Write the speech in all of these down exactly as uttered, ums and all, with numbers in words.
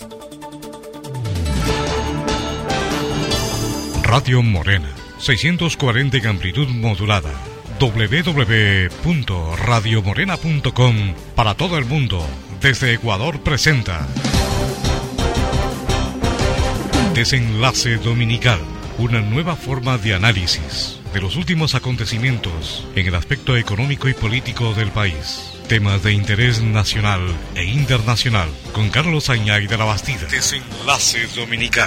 Radio Morena, seiscientos cuarenta en amplitud modulada. doble u doble u doble u punto radio morena punto com para todo el mundo. Desde Ecuador presenta Desenlace Dominical, una nueva forma de análisis de los últimos acontecimientos en el aspecto económico y político del país. Temas de interés nacional e internacional con Carlos Añay de la Bastida. Desenlace Dominical.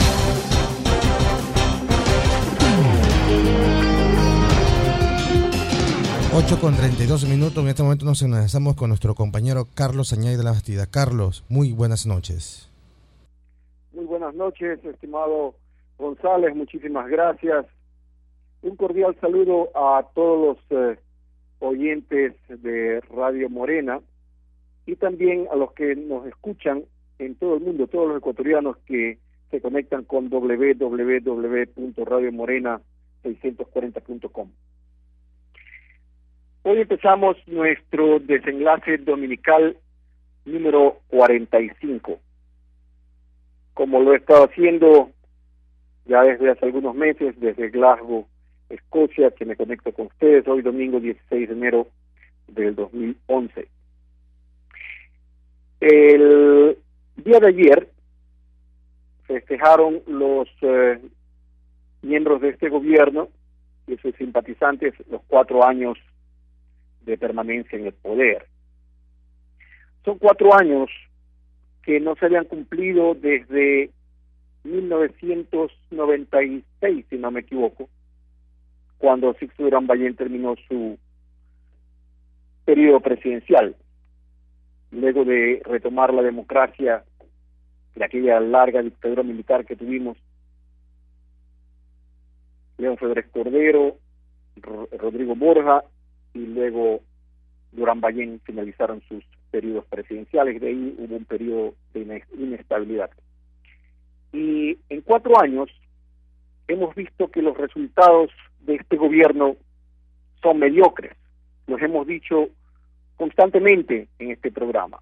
ocho con treinta y dos minutos. En este momento nos enlazamos con nuestro compañero Carlos Añay de la Bastida. Carlos, muy buenas noches. Muy buenas noches, estimado González, muchísimas gracias. Un cordial saludo a todos los eh, oyentes de Radio Morena y también a los que nos escuchan en todo el mundo, todos los ecuatorianos que se conectan con doble u doble u doble u punto radio morena seiscientos cuarenta punto com. Hoy empezamos nuestro desenlace dominical número cuarenta y cinco. Como lo he estado haciendo ya desde hace algunos meses, desde Glasgow, Escocia, que me conecto con ustedes hoy domingo dieciséis de enero del dos mil once. El día de ayer festejaron los eh, miembros de este gobierno y sus simpatizantes los cuatro años de permanencia en el poder. Son cuatro años que no se habían cumplido desde mil novecientos noventa y seis, si no me equivoco, cuando Sixto Durán Ballén terminó su periodo presidencial, luego de retomar la democracia de aquella larga dictadura militar que tuvimos. León Febres Cordero, Rodrigo Borja y luego Durán Ballén finalizaron sus periodos presidenciales. De ahí hubo un periodo de inestabilidad. Y en cuatro años hemos visto que los resultados de este gobierno son mediocres. Los hemos dicho constantemente en este programa.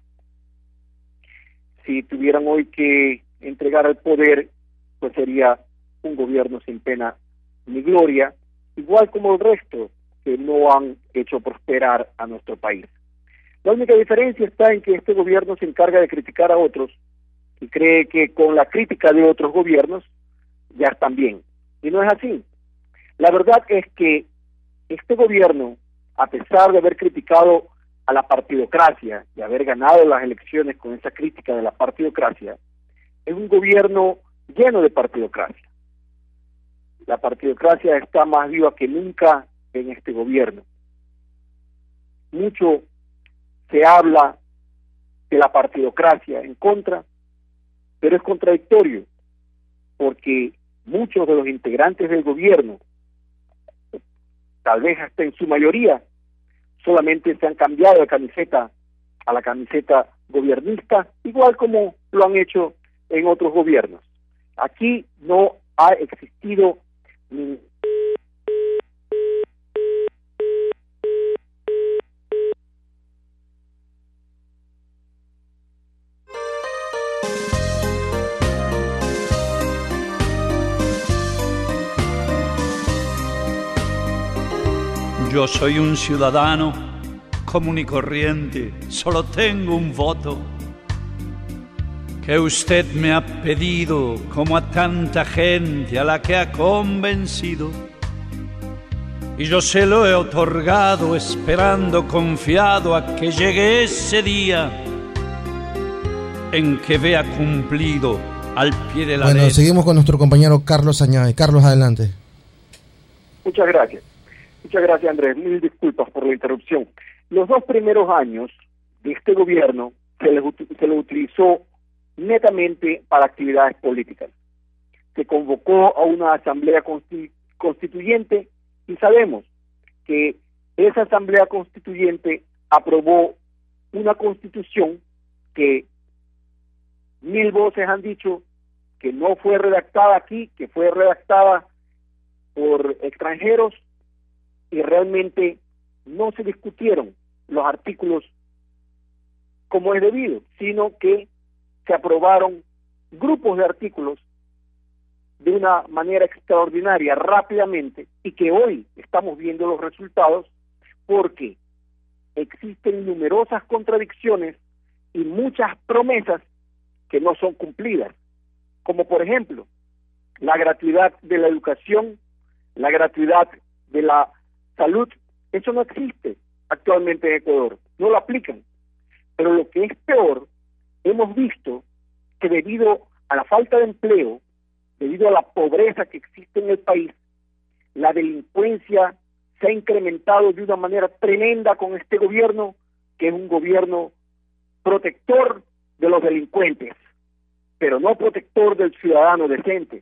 Si tuvieran hoy que entregar el poder, pues sería un gobierno sin pena ni gloria, igual como el resto que no han hecho prosperar a nuestro país. La única diferencia está en que este gobierno se encarga de criticar a otros y cree que con la crítica de otros gobiernos ya están bien. Y no es así. La verdad es que este gobierno, a pesar de haber criticado a la partidocracia y haber ganado las elecciones con esa crítica de la partidocracia, es un gobierno lleno de partidocracia. La partidocracia está más viva que nunca en este gobierno. Mucho se habla de la partidocracia en contra, pero es contradictorio, porque muchos de los integrantes del gobierno, tal vez hasta en su mayoría, solamente se han cambiado de camiseta a la camiseta gobiernista, igual como lo han hecho en otros gobiernos. Aquí no ha existido ningún Yo soy un ciudadano común y corriente, solo tengo un voto que usted me ha pedido, como a tanta gente a la que ha convencido, y yo se lo he otorgado esperando confiado a que llegue ese día en que vea cumplido al pie de la Bueno, letra. seguimos con nuestro compañero Carlos Añay. Carlos, adelante. Muchas gracias. Muchas gracias, Andrés. Mil disculpas por la interrupción. Los dos primeros años de este gobierno se les se lo utilizó netamente para actividades políticas. Se convocó a una asamblea constituyente y sabemos que esa asamblea constituyente aprobó una constitución que mil voces han dicho que no fue redactada aquí, que fue redactada por extranjeros, y realmente no se discutieron los artículos como es debido, sino que se aprobaron grupos de artículos de una manera extraordinaria, rápidamente, y que hoy estamos viendo los resultados porque existen numerosas contradicciones y muchas promesas que no son cumplidas, como por ejemplo la gratuidad de la educación, la gratuidad de la salud. Eso no existe actualmente en Ecuador, no lo aplican. Pero lo que es peor, hemos visto que debido a la falta de empleo, debido a la pobreza que existe en el país, la delincuencia se ha incrementado de una manera tremenda con este gobierno, que es un gobierno protector de los delincuentes, pero no protector del ciudadano decente.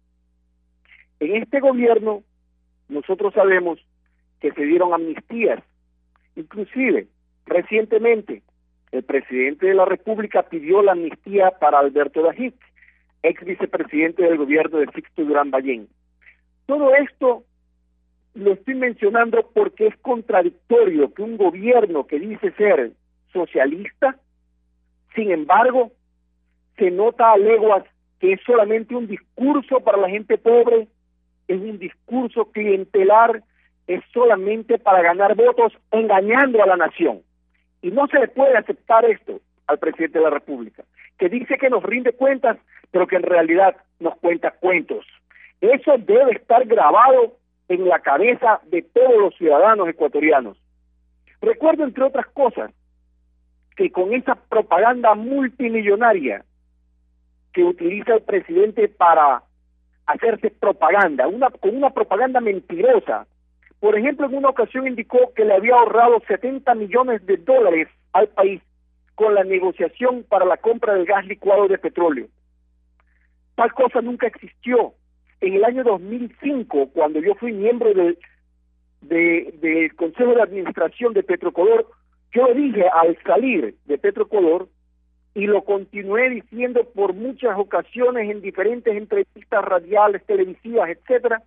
En este gobierno, nosotros sabemos que se dieron amnistías, inclusive, recientemente, el presidente de la República pidió la amnistía para Alberto Dajic, ex vicepresidente del gobierno de Sixto Durán Ballén. Todo esto lo estoy mencionando porque es contradictorio que un gobierno que dice ser socialista, sin embargo, se nota a leguas que es solamente un discurso para la gente pobre, es un discurso clientelar, es solamente para ganar votos engañando a la nación. Y no se le puede aceptar esto al presidente de la República, que dice que nos rinde cuentas, pero que en realidad nos cuenta cuentos. Eso debe estar grabado en la cabeza de todos los ciudadanos ecuatorianos. Recuerdo, entre otras cosas, que con esa propaganda multimillonaria que utiliza el presidente para hacerse propaganda, una, con una propaganda mentirosa. Por ejemplo, en una ocasión indicó que le había ahorrado setenta millones de dólares al país con la negociación para la compra del gas licuado de petróleo. Tal cosa nunca existió. En el año dos mil cinco, cuando yo fui miembro del de, de Consejo de Administración de Petrocolor, yo dije al salir de Petrocolor, y lo continué diciendo por muchas ocasiones en diferentes entrevistas radiales, televisivas, etcétera,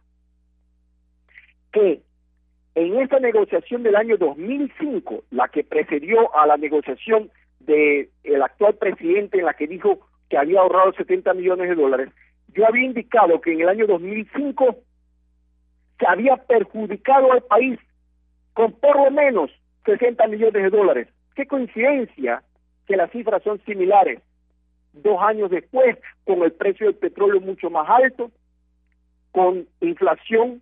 que en esa negociación del año dos mil cinco, la que precedió a la negociación del actual presidente, en la que dijo que había ahorrado setenta millones de dólares, yo había indicado que en el año dos mil cinco se había perjudicado al país con por lo menos sesenta millones de dólares. ¡Qué coincidencia que las cifras son similares! Dos años después, con el precio del petróleo mucho más alto, con inflación,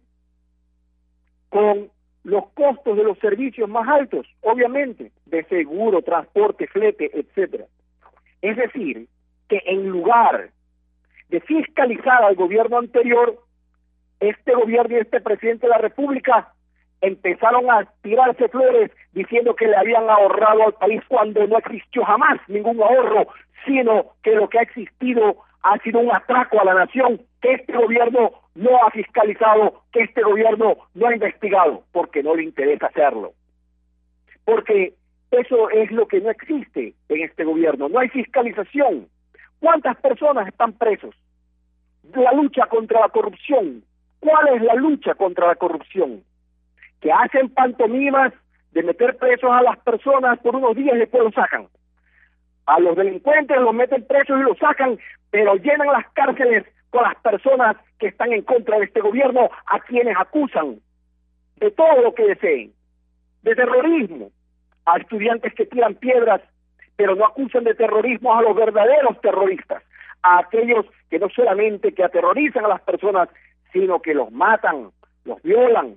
con los costos de los servicios más altos, obviamente, de seguro, transporte, flete, etcétera. Es decir, que en lugar de fiscalizar al gobierno anterior, este gobierno y este presidente de la República empezaron a tirarse flores diciendo que le habían ahorrado al país cuando no existió jamás ningún ahorro, sino que lo que ha existido ha sido un atraco a la nación, que este gobierno no ha fiscalizado, que este gobierno no ha investigado, porque no le interesa hacerlo. Porque eso es lo que no existe en este gobierno, no hay fiscalización. ¿Cuántas personas están presos? La lucha contra la corrupción. ¿Cuál es la lucha contra la corrupción? Que hacen pantomimas de meter presos a las personas por unos días y después los sacan. A los delincuentes los meten presos y los sacan, pero llenan las cárceles con las personas que están en contra de este gobierno, a quienes acusan de todo lo que deseen, de terrorismo, a estudiantes que tiran piedras, pero no acusan de terrorismo a los verdaderos terroristas, a aquellos que no solamente que aterrorizan a las personas, sino que los matan, los violan,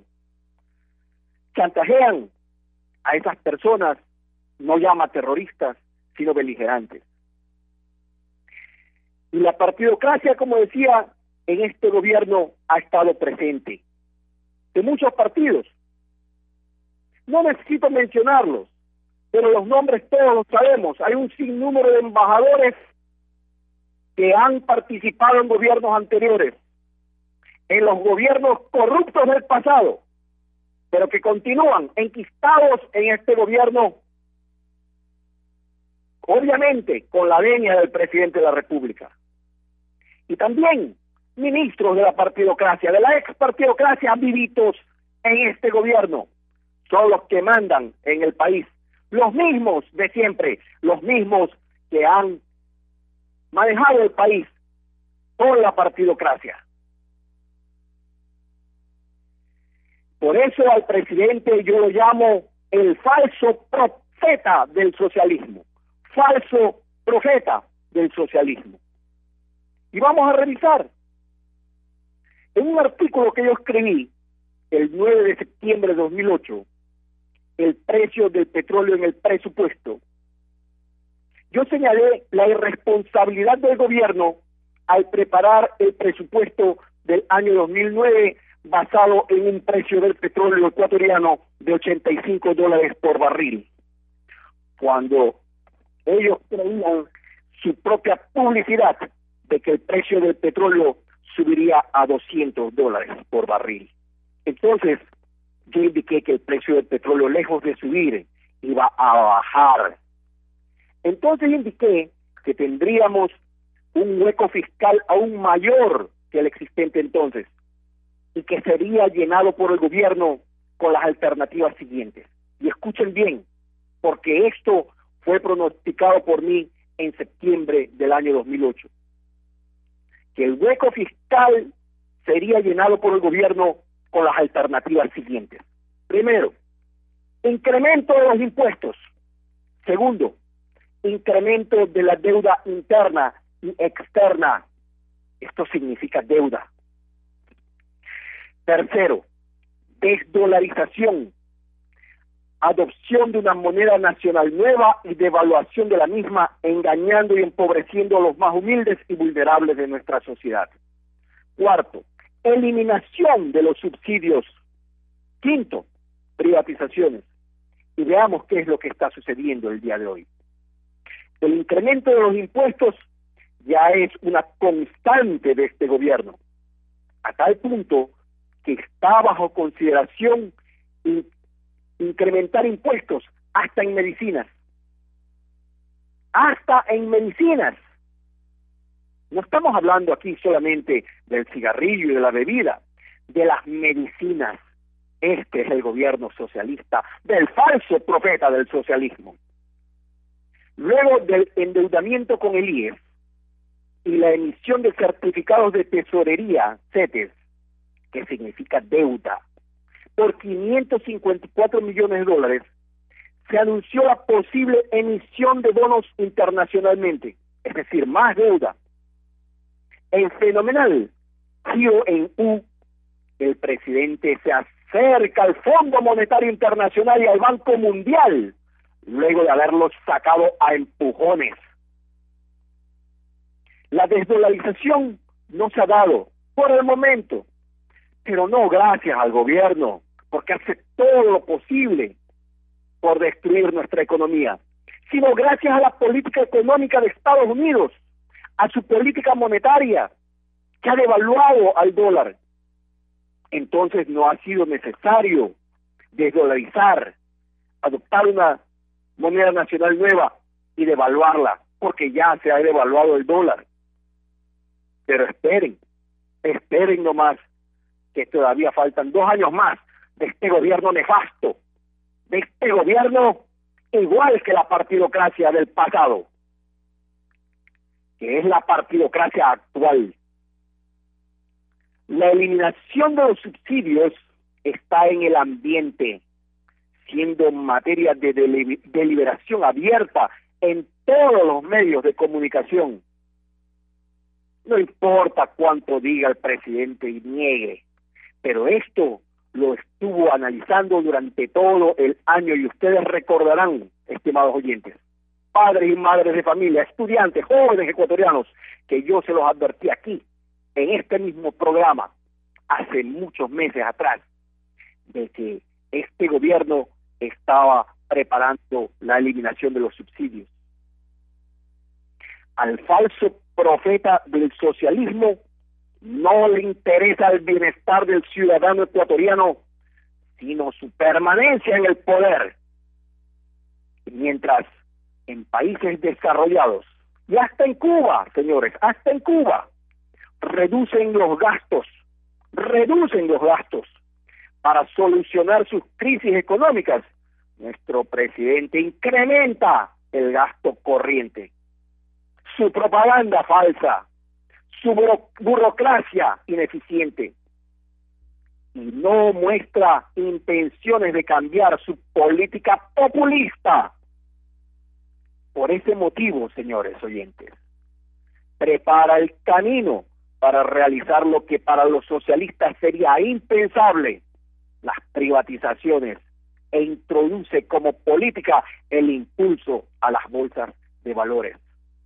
chantajean. A esas personas no llama terroristas, sino beligerantes. Y la partidocracia, como decía, en este gobierno ha estado presente, de muchos partidos. No necesito mencionarlos, pero los nombres todos los sabemos. Hay un sinnúmero de embajadores que han participado en gobiernos anteriores, en los gobiernos corruptos del pasado, pero que continúan enquistados en este gobierno, obviamente con la venia del presidente de la República. Y también ministros de la partidocracia, de la ex partidocracia, vivitos en este gobierno, son los que mandan en el país, los mismos de siempre, los mismos que han manejado el país por la partidocracia. Por eso al presidente yo lo llamo el falso profeta del socialismo, falso profeta del socialismo. Y vamos a revisar. En un artículo que yo escribí el nueve de septiembre de dos mil ocho, el precio del petróleo en el presupuesto, yo señalé la irresponsabilidad del gobierno al preparar el presupuesto del año dos mil nueve basado en un precio del petróleo ecuatoriano de ochenta y cinco dólares por barril, cuando ellos creían su propia publicidad de que el precio del petróleo subiría a doscientos dólares por barril. Entonces, yo indiqué que el precio del petróleo, lejos de subir, iba a bajar. Entonces indiqué que tendríamos un hueco fiscal aún mayor que el existente entonces, y que sería llenado por el gobierno con las alternativas siguientes. Y escuchen bien, porque esto fue pronosticado por mí en septiembre del año dos mil ocho. Que el hueco fiscal sería llenado por el gobierno con las alternativas siguientes. Primero, incremento de los impuestos. Segundo, incremento de la deuda interna y externa. Esto significa deuda. Tercero, desdolarización, adopción de una moneda nacional nueva y devaluación de la misma, engañando y empobreciendo a los más humildes y vulnerables de nuestra sociedad. Cuarto, eliminación de los subsidios. Quinto, privatizaciones. Y veamos qué es lo que está sucediendo el día de hoy. El incremento de los impuestos ya es una constante de este gobierno, a tal punto que está bajo consideración in, incrementar impuestos hasta en medicinas. Hasta en medicinas. No estamos hablando aquí solamente del cigarrillo y de la bebida, de las medicinas. Este es el gobierno socialista, del falso profeta del socialismo. Luego del endeudamiento con el I E S y la emisión de certificados de tesorería, CETES, que significa deuda, por quinientos cincuenta y cuatro millones de dólares, se anunció la posible emisión de bonos internacionalmente, es decir, más deuda. En fenomenal giro en U, el presidente se acerca al Fondo Monetario Internacional y al Banco Mundial, luego de haberlos sacado a empujones. La desdolarización no se ha dado por el momento, pero no gracias al gobierno, porque hace todo lo posible por destruir nuestra economía, sino gracias a la política económica de Estados Unidos, a su política monetaria, que ha devaluado al dólar. Entonces no ha sido necesario desdolarizar, adoptar una moneda nacional nueva y devaluarla, porque ya se ha devaluado el dólar. Pero esperen, esperen nomás, que todavía faltan dos años más de este gobierno nefasto, de este gobierno igual que la partidocracia del pasado, que es la partidocracia actual. La eliminación de los subsidios está en el ambiente, siendo materia de deli- deliberación abierta en todos los medios de comunicación. No importa cuánto diga el presidente y niegue, pero esto lo estuvo analizando durante todo el año y ustedes recordarán, estimados oyentes, padres y madres de familia, estudiantes, jóvenes ecuatorianos, que yo se los advertí aquí, en este mismo programa, hace muchos meses atrás, de que este gobierno estaba preparando la eliminación de los subsidios. Al falso profeta del socialismo no le interesa el bienestar del ciudadano ecuatoriano, sino su permanencia en el poder. Mientras en países desarrollados, y hasta en Cuba, señores, hasta en Cuba, reducen los gastos, reducen los gastos para solucionar sus crisis económicas, nuestro presidente incrementa el gasto corriente. su propaganda falsa, su buro burocracia ineficiente, y no muestra intenciones de cambiar su política populista. Por ese motivo, señores oyentes, prepara el camino para realizar lo que para los socialistas sería impensable, las privatizaciones, e introduce como política el impulso a las bolsas de valores.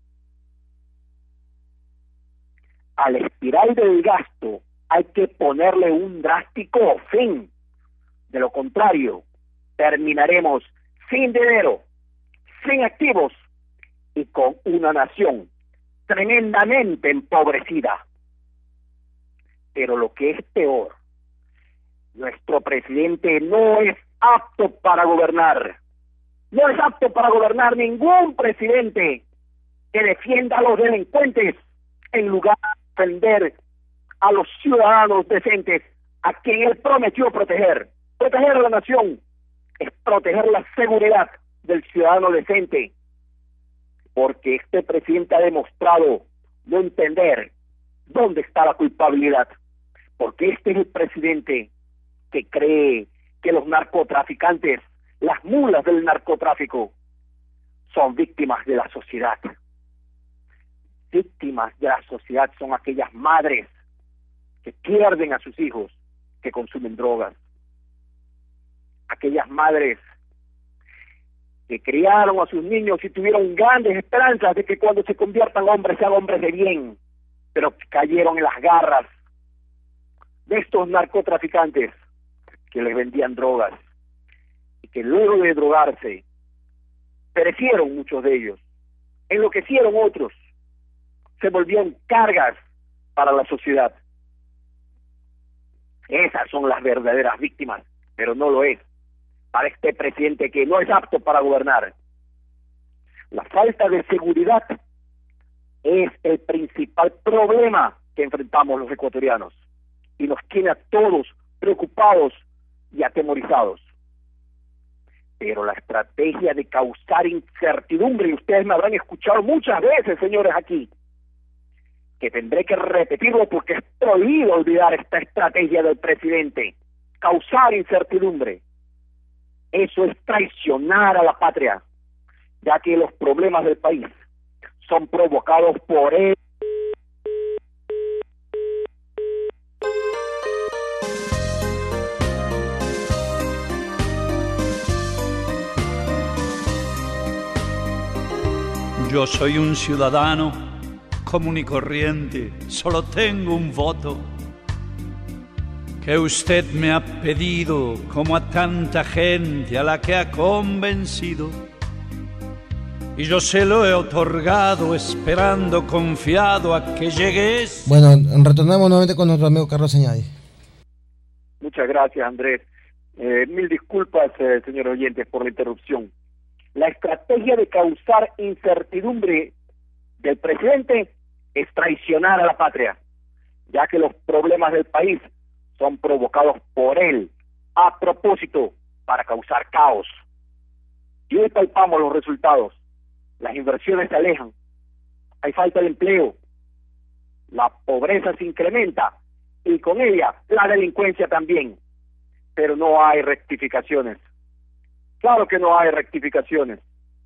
A la espiral del gasto hay que ponerle un drástico fin. De lo contrario, terminaremos sin dinero, sin activos y con una nación tremendamente empobrecida. Pero lo que es peor, nuestro presidente no es apto para gobernar. No es apto para gobernar ningún presidente que defienda a los delincuentes en lugar de defender a los ciudadanos decentes a quien él prometió proteger. Proteger a la nación es proteger la seguridad del ciudadano decente, porque este presidente ha demostrado no entender dónde está la culpabilidad, porque este es el presidente que cree que los narcotraficantes, las mulas del narcotráfico, son víctimas de la sociedad. Víctimas de la sociedad son aquellas madres que pierden a sus hijos, que consumen drogas. Aquellas madres que criaron a sus niños y tuvieron grandes esperanzas de que cuando se conviertan hombres sean hombres de bien, pero cayeron en las garras de estos narcotraficantes que les vendían drogas y que luego de drogarse perecieron muchos de ellos, enloquecieron otros, se volvieron cargas para la sociedad. Esas son las verdaderas víctimas, pero no lo es para este presidente que no es apto para gobernar. La falta de seguridad es el principal problema que enfrentamos los ecuatorianos y nos tiene a todos preocupados y atemorizados. Pero la estrategia de causar incertidumbre, y ustedes me habrán escuchado muchas veces, señores, aquí, que tendré que repetirlo porque es prohibido olvidar esta estrategia del presidente, causar incertidumbre. Eso es traicionar a la patria, ya que los problemas del país son provocados por él. Yo soy un ciudadano común y corriente, solo tengo un voto que usted me ha pedido, como a tanta gente a la que ha convencido, y yo se lo he otorgado esperando confiado a que llegues. Bueno, retornamos nuevamente con nuestro amigo Carlos Añay. Muchas gracias, Andrés. Eh, mil disculpas, eh, señores oyentes, por la interrupción. La estrategia de causar incertidumbre del presidente es traicionar a la patria, ya que los problemas del país son provocados por él, a propósito, para causar caos. Y hoy palpamos los resultados. Las inversiones se alejan, hay falta de empleo, la pobreza se incrementa y con ella la delincuencia también, pero no hay rectificaciones. Claro que no hay rectificaciones.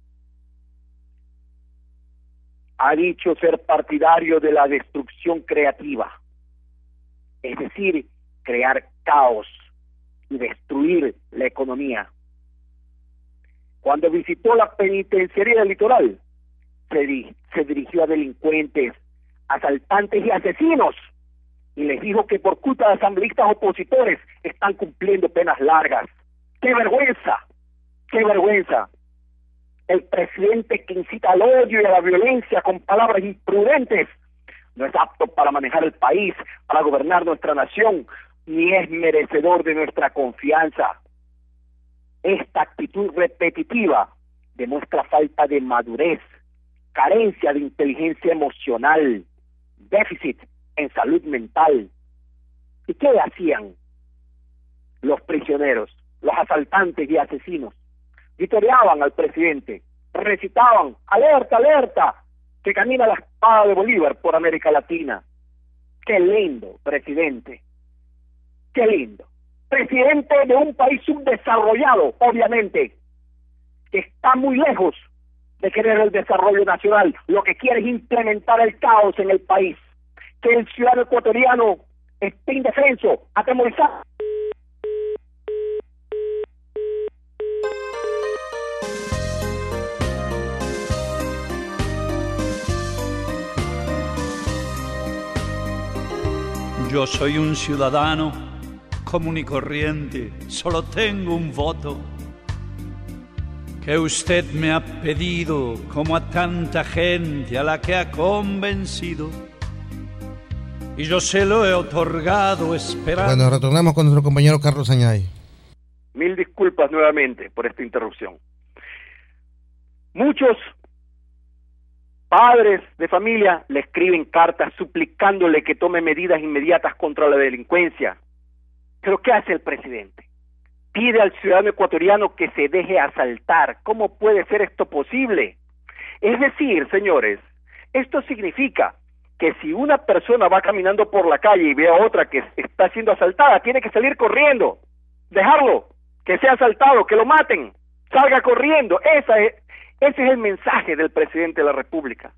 Ha dicho ser partidario de la destrucción creativa, es decir, crear caos y destruir la economía. Cuando visitó la penitenciaría del Litoral, se, di se dirigió a delincuentes, asaltantes y asesinos, y les dijo que por culpa de asambleístas opositores están cumpliendo penas largas. ¡Qué vergüenza! ¡Qué vergüenza! El presidente que incita al odio y a la violencia con palabras imprudentes no es apto para manejar el país, para gobernar nuestra nación, ni es merecedor de nuestra confianza. Esta actitud repetitiva demuestra falta de madurez, carencia de inteligencia emocional, déficit en salud mental. ¿Y qué hacían los prisioneros, los asaltantes y asesinos? Vitoreaban al presidente, recitaban, alerta, alerta, que camina la espada de Bolívar por América Latina. Qué lindo, presidente. Qué lindo. Presidente de un país subdesarrollado, obviamente, que está muy lejos de querer el desarrollo nacional. Lo que quiere es implementar el caos en el país. Que el ciudadano ecuatoriano esté indefenso, atemorizado. Yo soy un ciudadano común y corriente, solo tengo un voto que usted me ha pedido, como a tanta gente a la que ha convencido, y yo se lo he otorgado esperando. Bueno, retornamos con nuestro compañero Carlos Añay. Mil disculpas nuevamente por esta interrupción. Muchos padres de familia le escriben cartas suplicándole que tome medidas inmediatas contra la delincuencia. ¿Pero qué hace el presidente? Pide al ciudadano ecuatoriano que se deje asaltar. ¿Cómo puede ser esto posible? Es decir, señores, esto significa que si una persona va caminando por la calle y ve a otra que está siendo asaltada, tiene que salir corriendo, dejarlo, que sea asaltado, que lo maten, salga corriendo. Esa es, ese es el mensaje del presidente de la República.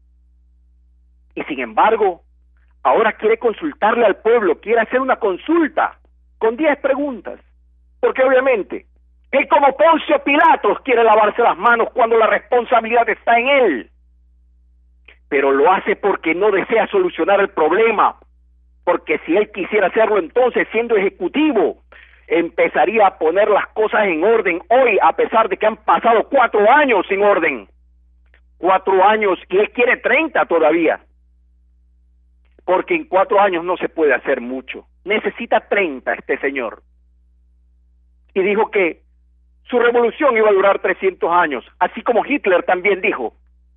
Y sin embargo, ahora quiere consultarle al pueblo, quiere hacer una consulta con diez preguntas, porque obviamente él, como Poncio Pilatos, quiere lavarse las manos cuando la responsabilidad está en él, pero lo hace porque no desea solucionar el problema, porque si él quisiera hacerlo, entonces, siendo ejecutivo, empezaría a poner las cosas en orden hoy, a pesar de que han pasado cuatro años sin orden, cuatro años, y él quiere treinta todavía, porque en cuatro años no se puede hacer mucho. Necesita treinta este señor. Y dijo que su revolución iba a durar trescientos años, así como Hitler también dijo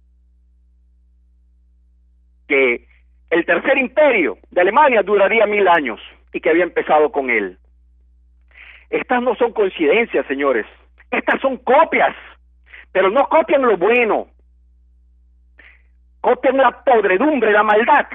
que el tercer imperio de Alemania duraría mil años y que había empezado con él. Estas no son coincidencias, señores. Estas son copias, pero no copian lo bueno. Copian la podredumbre, la maldad.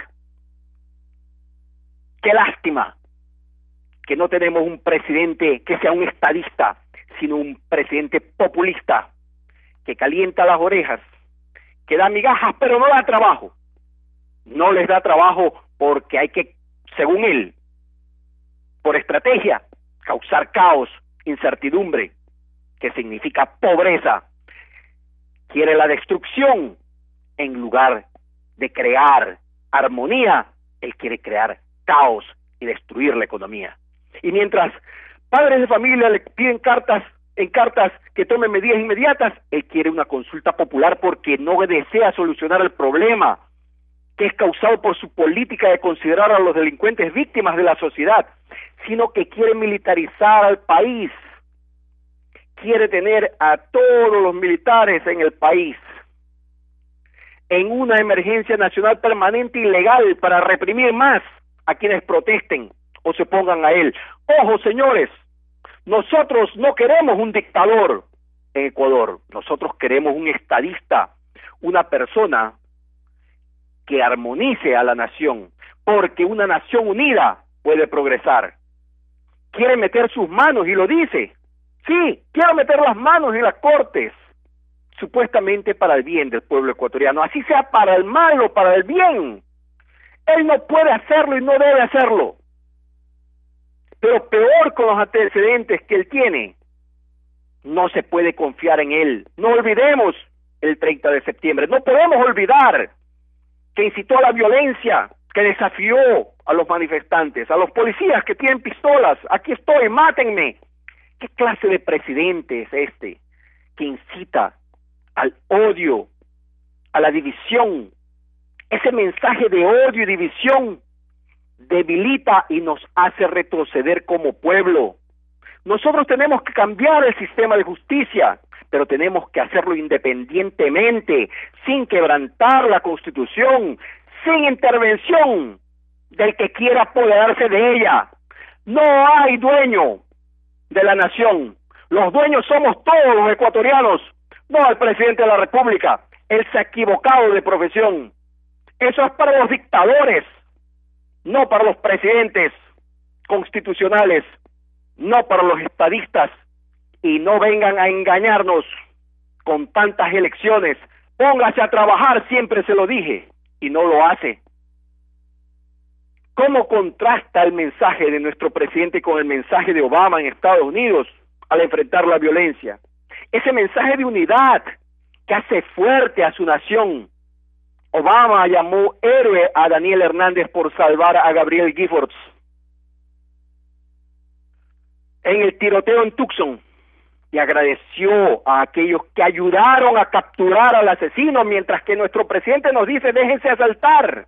Qué lástima que no tenemos un presidente que sea un estadista, sino un presidente populista, que calienta las orejas, que da migajas, pero no da trabajo. No les da trabajo porque hay que, según él, por estrategia, causar caos, incertidumbre, que significa pobreza. Quiere la destrucción en lugar de crear armonía. Él quiere crear caos y destruir la economía. Y mientras padres de familia le piden cartas en cartas que tomen medidas inmediatas, él quiere una consulta popular porque no desea solucionar el problema que es causado por su política de considerar a los delincuentes víctimas de la sociedad, sino que quiere militarizar al país, quiere tener a todos los militares en el país en una emergencia nacional permanente y legal para reprimir más a quienes protesten o se pongan a él. Ojo, señores, nosotros no queremos un dictador en Ecuador, nosotros queremos un estadista, una persona que armonice a la nación, porque una nación unida puede progresar. Quiere meter sus manos y lo dice. Sí, quiero meter las manos en las cortes, supuestamente para el bien del pueblo ecuatoriano, así sea para el mal o para el bien. Él no puede hacerlo y no debe hacerlo. Pero peor, con los antecedentes que él tiene, no se puede confiar en él. No olvidemos el treinta de septiembre, no podemos olvidar que incitó a la violencia, que desafió a los manifestantes, a los policías que tienen pistolas. Aquí estoy, mátenme. ¿Qué clase de presidente es este que incita al odio, a la división? Ese mensaje de odio y división debilita y nos hace retroceder como pueblo. Nosotros tenemos que cambiar el sistema de justicia, pero tenemos que hacerlo independientemente, sin quebrantar la Constitución, sin intervención del que quiera apoderarse de ella. No hay dueño de la nación. Los dueños somos todos los ecuatorianos, no el presidente de la República. Él se ha equivocado de profesión. Eso es para los dictadores, no para los presidentes constitucionales, no para los estadistas. Y no vengan a engañarnos con tantas elecciones. Póngase a trabajar, siempre se lo dije, y no lo hace. ¿Cómo contrasta el mensaje de nuestro presidente con el mensaje de Obama en Estados Unidos al enfrentar la violencia? Ese mensaje de unidad que hace fuerte a su nación. Obama llamó héroe a Daniel Hernández por salvar a Gabriel Giffords en el tiroteo en Tucson, y agradeció a aquellos que ayudaron a capturar al asesino, mientras que nuestro presidente nos dice déjense asaltar.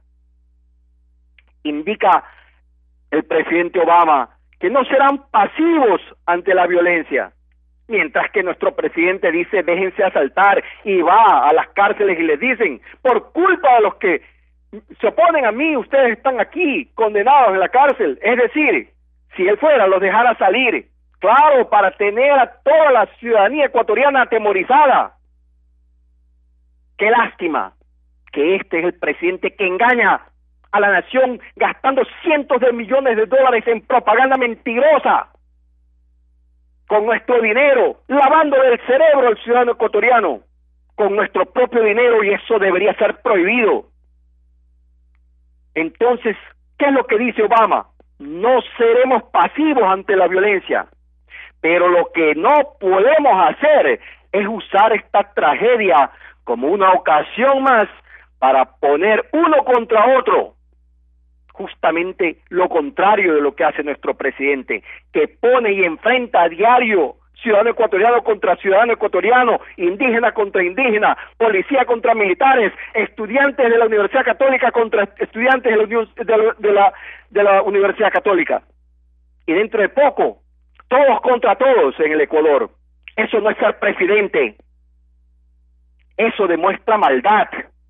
Indica el presidente Obama que no serán pasivos ante la violencia, mientras que nuestro presidente dice déjense asaltar, y va a las cárceles y les dicen, por culpa de los que se oponen a mí, ustedes están aquí condenados en la cárcel. Es decir, si él fuera, los dejara salir, claro, para tener a toda la ciudadanía ecuatoriana atemorizada. Qué lástima que este es el presidente que engaña a la nación gastando cientos de millones de dólares en propaganda mentirosa con nuestro dinero, lavando del cerebro al ciudadano ecuatoriano con nuestro propio dinero, y eso debería ser prohibido. Entonces, ¿qué es lo que dice Obama? No seremos pasivos ante la violencia, pero lo que no podemos hacer es usar esta tragedia como una ocasión más para poner uno contra otro. Justamente lo contrario de lo que hace nuestro presidente, que pone y enfrenta a diario ciudadano ecuatoriano contra ciudadano ecuatoriano, indígena contra indígena, policía contra militares, estudiantes de la Universidad Católica contra estudiantes de la, Unión, de la, de la, de la Universidad Católica. Y dentro de poco, todos contra todos en el Ecuador. Eso no es ser presidente. Eso demuestra maldad.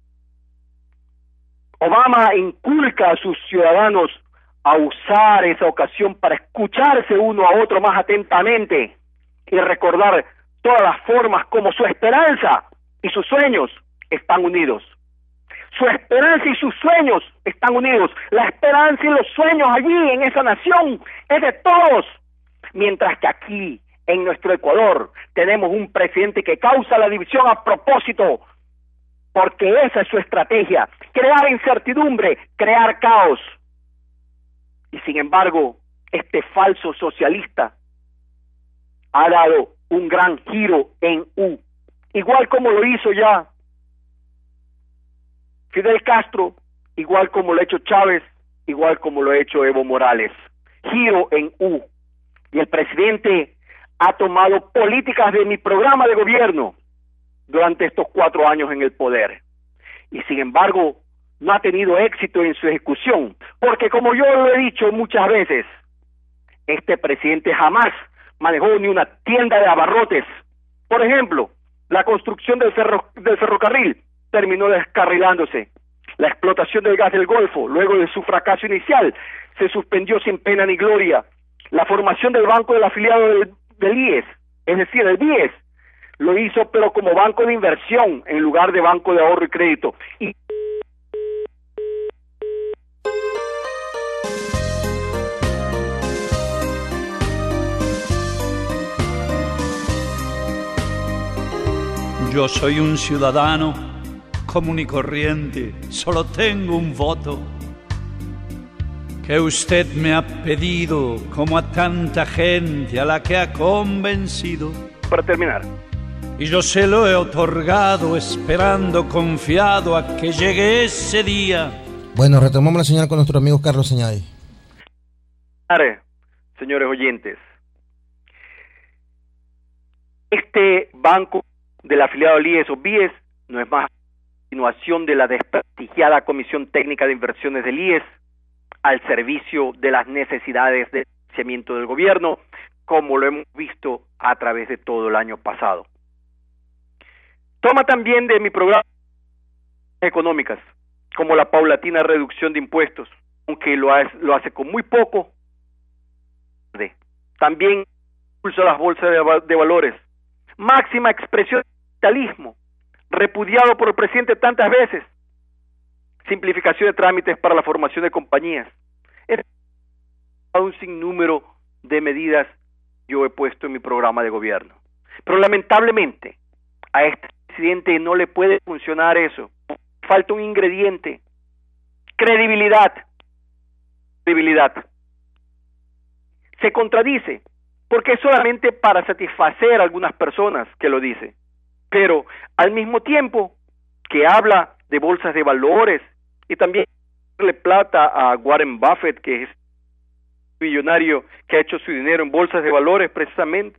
Obama inculca a sus ciudadanos a usar esa ocasión para escucharse uno a otro más atentamente y recordar todas las formas como su esperanza y sus sueños están unidos. Su esperanza y sus sueños están unidos. La esperanza y los sueños allí en esa nación es de todos. Mientras que aquí, en nuestro Ecuador, tenemos un presidente que causa la división a propósito, porque esa es su estrategia: crear incertidumbre, crear caos. Y sin embargo, este falso socialista ha dado un gran giro en U, igual como lo hizo ya Fidel Castro, igual como lo ha hecho Chávez, igual como lo ha hecho Evo Morales. Giro en U. Y el presidente ha tomado políticas de mi programa de gobierno durante estos cuatro años en el poder. Y sin embargo, no ha tenido éxito en su ejecución, porque como yo lo he dicho muchas veces, este presidente jamás manejó ni una tienda de abarrotes. Por ejemplo, la construcción del, ferro, del ferrocarril terminó descarrilándose. La explotación del gas del Golfo, luego de su fracaso inicial, se suspendió sin pena ni gloria. La formación del banco del afiliado del, del I E S, es decir, el B I E S, lo hizo pero como banco de inversión en lugar de banco de ahorro y crédito. Y yo soy un ciudadano común y corriente, solo tengo un voto que usted me ha pedido, como a tanta gente a la que ha convencido. Para terminar, y yo se lo he otorgado, esperando confiado a que llegue ese día. Bueno, retomamos la señal con nuestro amigo Carlos Señay. Señores oyentes, este banco del afiliado del I E S o B I E S no es más continuación de la desprestigiada Comisión Técnica de Inversiones del I E S al servicio de las necesidades de financiamiento del gobierno, como lo hemos visto a través de todo el año pasado. Toma también de mi programa económicas, como la paulatina reducción de impuestos, aunque lo hace, lo hace con muy poco. También impulsa las bolsas de, de valores, máxima expresión del capitalismo, repudiado por el presidente tantas veces. Simplificación de trámites para la formación de compañías. Es un sinnúmero de medidas yo he puesto en mi programa de gobierno. Pero lamentablemente a este presidente no le puede funcionar eso. Falta un ingrediente: credibilidad. Credibilidad. Se contradice porque es solamente para satisfacer a algunas personas que lo dice, pero al mismo tiempo que habla de bolsas de valores y también darle plata a Warren Buffett, que es millonario que ha hecho su dinero en bolsas de valores precisamente,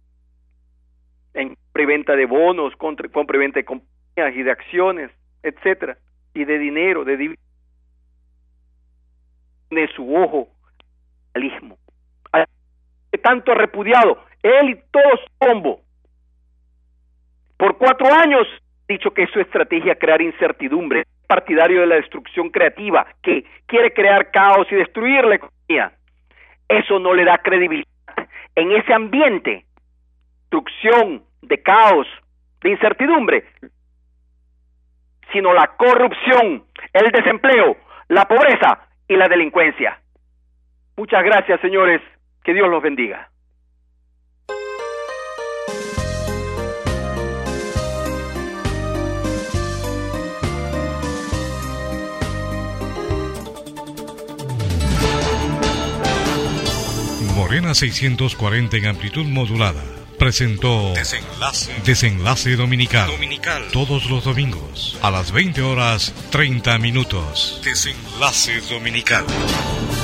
en preventa de bonos, compra y venta de compañías y de acciones, etcétera, y de dinero, de divisas, de su ojo capitalismo. Que tanto ha repudiado él y todo su combo. Por cuatro años ha dicho que es su estrategia crear incertidumbre, partidario de la destrucción creativa, que quiere crear caos y destruir la economía. Eso no le da credibilidad. En ese ambiente, destrucción, de caos, de incertidumbre, sino la corrupción, el desempleo, la pobreza y la delincuencia. Muchas gracias, señores. Que Dios los bendiga. Morena seiscientos cuarenta en amplitud modulada presentó Desenlace, Desenlace Dominical. Dominical. Todos los domingos a las veinte horas treinta minutos. Desenlace Dominical.